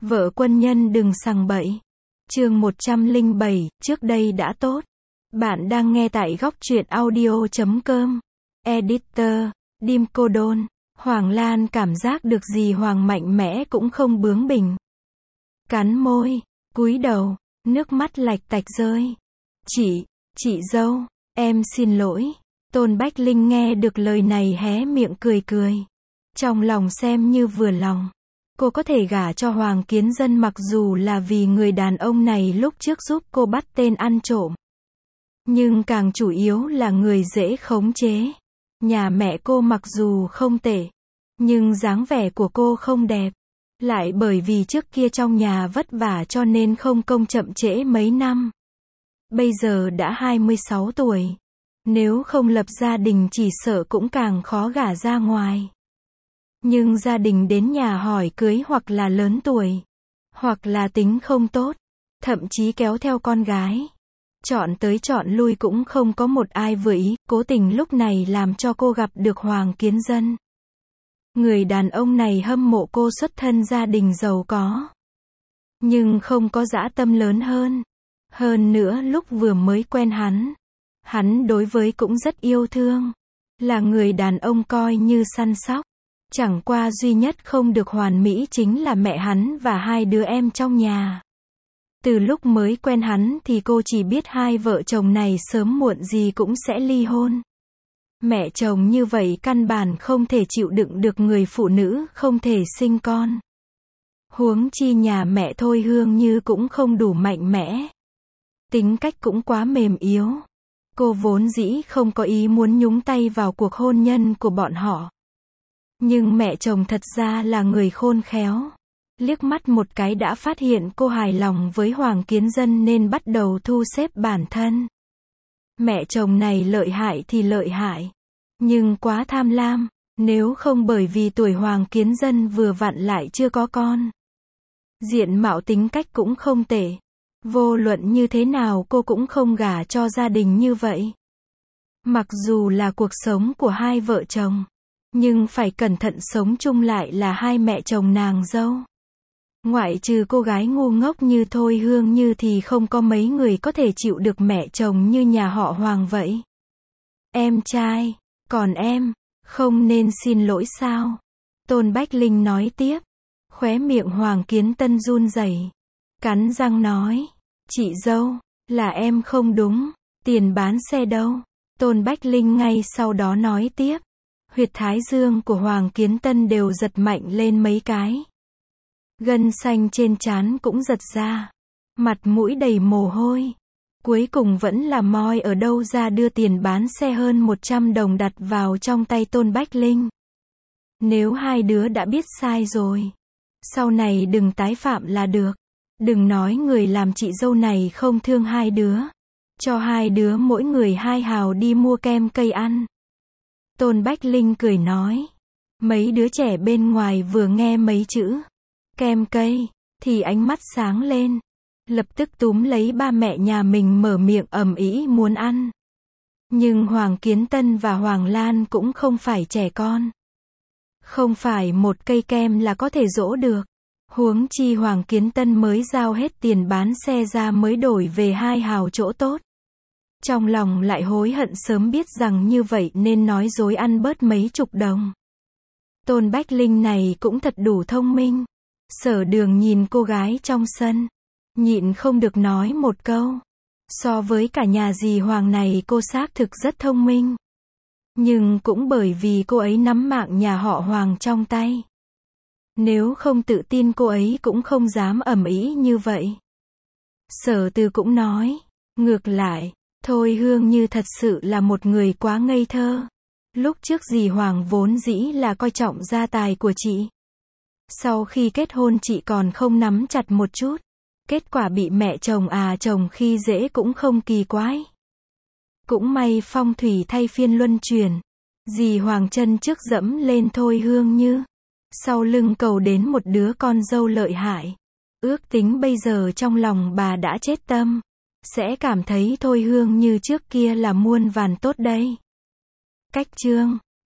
Vợ quân nhân đừng sằng bậy. Chương 107, trước đây đã tốt. Bạn đang nghe tại góc truyện audio.com. Editor, Dim Cô Đôn. Hoàng Lan cảm giác được gì Hoàng mạnh mẽ cũng không bướng bỉnh. Cắn môi, cúi đầu, nước mắt lạch tạch rơi. Chị dâu, em xin lỗi. Tôn Bách Linh nghe được lời này hé miệng cười cười. Trong lòng xem như vừa lòng. Cô có thể gả cho Hoàng Kiến Dân mặc dù là vì người đàn ông này lúc trước giúp cô bắt tên ăn trộm. Nhưng càng chủ yếu là người dễ khống chế. Nhà mẹ cô mặc dù không tệ, nhưng dáng vẻ của cô không đẹp. Lại bởi vì trước kia trong nhà vất vả cho nên không công chậm trễ mấy năm. Bây giờ đã 26 tuổi. Nếu không lập gia đình chỉ sợ cũng càng khó gả ra ngoài. Nhưng gia đình đến nhà hỏi cưới hoặc là lớn tuổi, hoặc là tính không tốt, thậm chí kéo theo con gái. Chọn tới chọn lui cũng không có một ai vừa ý, cố tình lúc này làm cho cô gặp được Hoàng Kiến Dân. Người đàn ông này hâm mộ cô xuất thân gia đình giàu có. Nhưng không có dã tâm lớn hơn. Hơn nữa lúc vừa mới quen hắn đối với cũng rất yêu thương. Là người đàn ông coi như săn sóc. Chẳng qua duy nhất không được hoàn mỹ chính là mẹ hắn và hai đứa em trong nhà. Từ lúc mới quen hắn thì cô chỉ biết hai vợ chồng này sớm muộn gì cũng sẽ ly hôn. Mẹ chồng như vậy căn bản không thể chịu đựng được người phụ nữ không thể sinh con. Huống chi nhà mẹ Thôi Hương Như cũng không đủ mạnh mẽ. Tính cách cũng quá mềm yếu. Cô vốn dĩ không có ý muốn nhúng tay vào cuộc hôn nhân của bọn họ. Nhưng mẹ chồng thật ra là người khôn khéo. Liếc mắt một cái đã phát hiện cô hài lòng với Hoàng Kiến Dân nên bắt đầu thu xếp bản thân. Mẹ chồng này lợi hại thì lợi hại. Nhưng quá tham lam. Nếu không bởi vì tuổi Hoàng Kiến Dân vừa vặn lại chưa có con. Diện mạo tính cách cũng không tệ. Vô luận như thế nào cô cũng không gả cho gia đình như vậy. Mặc dù là cuộc sống của hai vợ chồng. Nhưng phải cẩn thận sống chung lại là hai mẹ chồng nàng dâu. Ngoại trừ cô gái ngu ngốc như Thôi Hương Như thì không có mấy người có thể chịu được mẹ chồng như nhà họ Hoàng vậy. Em trai, còn em, không nên xin lỗi sao? Tôn Bách Linh nói tiếp. Khóe miệng Hoàng Kiến Tân run rẩy, cắn răng nói. Chị dâu, là em không đúng. Tiền bán xe đâu? Tôn Bách Linh ngay sau đó nói tiếp. Huyệt thái dương của Hoàng Kiến Tân đều giật mạnh lên mấy cái. Gân xanh trên trán cũng giật ra. Mặt mũi đầy mồ hôi. Cuối cùng vẫn là moi ở đâu ra đưa tiền bán xe hơn 100 đồng đặt vào trong tay Tôn Bách Linh. Nếu hai đứa đã biết sai rồi, sau này đừng tái phạm là được. Đừng nói người làm chị dâu này không thương hai đứa. Cho hai đứa mỗi người 2 hào đi mua kem cây ăn. Tôn Bách Linh cười nói. Mấy đứa trẻ bên ngoài vừa nghe mấy chữ kem cây thì ánh mắt sáng lên. Lập tức túm lấy ba mẹ nhà mình mở miệng ầm ĩ muốn ăn. Nhưng Hoàng Kiến Tân và Hoàng Lan cũng không phải trẻ con. Không phải một cây kem là có thể dỗ được. Huống chi Hoàng Kiến Tân mới giao hết tiền bán xe ra mới đổi về 2 hào chỗ tốt. Trong lòng lại hối hận sớm biết rằng như vậy nên nói dối ăn bớt mấy chục đồng. Tôn Bách Linh này cũng thật đủ thông minh. Sở Đường nhìn cô gái trong sân, nhịn không được nói một câu. So với cả nhà dì Hoàng này cô xác thực rất thông minh. Nhưng cũng bởi vì cô ấy nắm mạng nhà họ Hoàng trong tay. Nếu không tự tin cô ấy cũng không dám ầm ĩ như vậy. Sở Từ cũng nói, ngược lại, Thôi Hương Như thật sự là một người quá ngây thơ. Lúc trước dì Hoàng vốn dĩ là coi trọng gia tài của chị. Sau khi kết hôn chị còn không nắm chặt một chút. Kết quả bị mẹ chồng chồng khi dễ cũng không kỳ quái. Cũng may phong thủy thay phiên luân chuyển. Dì Hoàng chân trước dẫm lên Thôi Hương Như. Sau lưng cầu đến một đứa con dâu lợi hại. Ước tính bây giờ trong lòng bà đã chết tâm. Sẽ cảm thấy Thôi Hương Như trước kia là muôn vàn tốt đây. Cách chương